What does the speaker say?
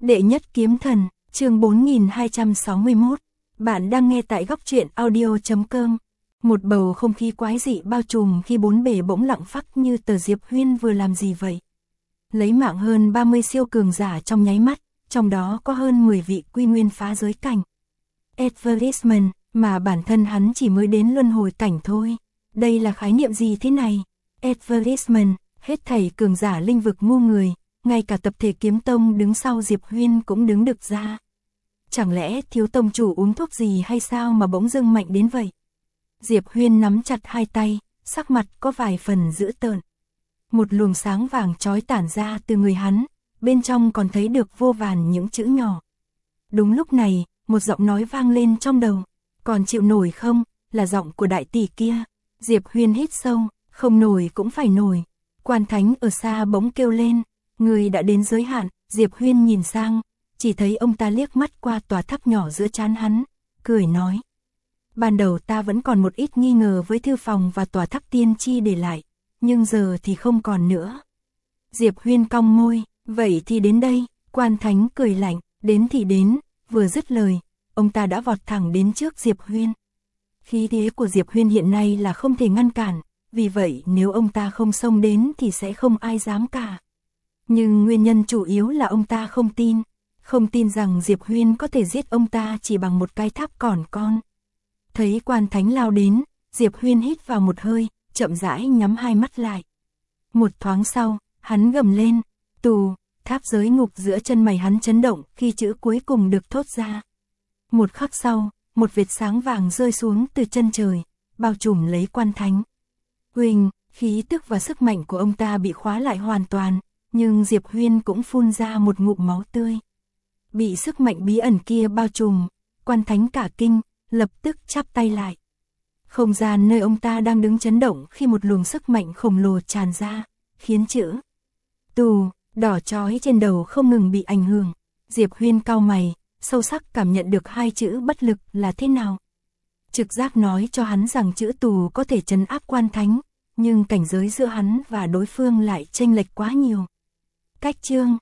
Đệ nhất kiếm thần, chương 4261. Bạn đang nghe tại góc truyện audio.com. Một bầu không khí quái dị bao trùm khi bốn bề bỗng lặng phắc như tờ Diệp Huyên vừa làm gì vậy. Lấy mạng hơn 30 siêu cường giả trong nháy mắt, trong đó có hơn 10 vị quy nguyên phá giới cảnh. Advertisement, mà bản thân hắn chỉ mới đến luân hồi cảnh thôi. Đây là khái niệm gì thế này? Advertisement, hết thảy cường giả linh vực ngu người, ngay cả tập thể kiếm tông đứng sau Diệp Huyên cũng đứng được ra. Chẳng lẽ thiếu tông chủ uống thuốc gì hay sao mà bỗng dưng mạnh đến vậy? Diệp Huyên nắm chặt hai tay, sắc mặt có vài phần dữ tợn. Một luồng sáng vàng chói tản ra từ người hắn, bên trong còn thấy được vô vàn những chữ nhỏ. Đúng lúc này, một giọng nói vang lên trong đầu. Còn chịu nổi không? Là giọng của đại tỷ kia. Diệp Huyên hít sâu, không nổi cũng phải nổi. Quan Thánh ở xa bỗng kêu lên. Người đã đến giới hạn. Diệp Huyên nhìn sang, chỉ thấy ông ta liếc mắt qua tòa tháp nhỏ giữa trán hắn, cười nói. Ban đầu ta vẫn còn một ít nghi ngờ với thư phòng và tòa tháp tiên tri để lại, nhưng giờ thì không còn nữa. Diệp Huyên cong môi, vậy thì đến đây. Quan Thánh cười lạnh, đến thì đến. Vừa dứt lời, ông ta đã vọt thẳng đến trước Diệp Huyên. Khí thế của Diệp Huyên hiện nay là không thể ngăn cản, vì vậy nếu ông ta không xông đến thì sẽ không ai dám cả. Nhưng nguyên nhân chủ yếu là ông ta không tin rằng Diệp Huyên có thể giết ông ta chỉ bằng một cái tháp còn con. Thấy Quan Thánh lao đến, Diệp Huyên hít vào một hơi, chậm rãi nhắm hai mắt lại. Một thoáng sau, hắn gầm lên, tù. Tháp giới ngục giữa chân mày hắn chấn động khi chữ cuối cùng được thốt ra. Một khắc sau, một vệt sáng vàng rơi xuống từ chân trời, bao trùm lấy Quan Thánh. Huỳnh, khí tức và sức mạnh của ông ta bị khóa lại hoàn toàn, nhưng Diệp Huyên cũng phun ra một ngụm máu tươi. Bị sức mạnh bí ẩn kia bao trùm, Quan Thánh cả kinh, lập tức chắp tay lại. Không gian nơi ông ta đang đứng chấn động khi một luồng sức mạnh khổng lồ tràn ra, khiến chữ tù đỏ chói trên đầu không ngừng bị ảnh hưởng. Diệp Huyên cau mày, sâu sắc cảm nhận được hai chữ bất lực là thế nào. Trực giác nói cho hắn rằng chữ tù có thể trấn áp Quan Thánh, nhưng cảnh giới giữa hắn và đối phương lại chênh lệch quá nhiều. Cách chương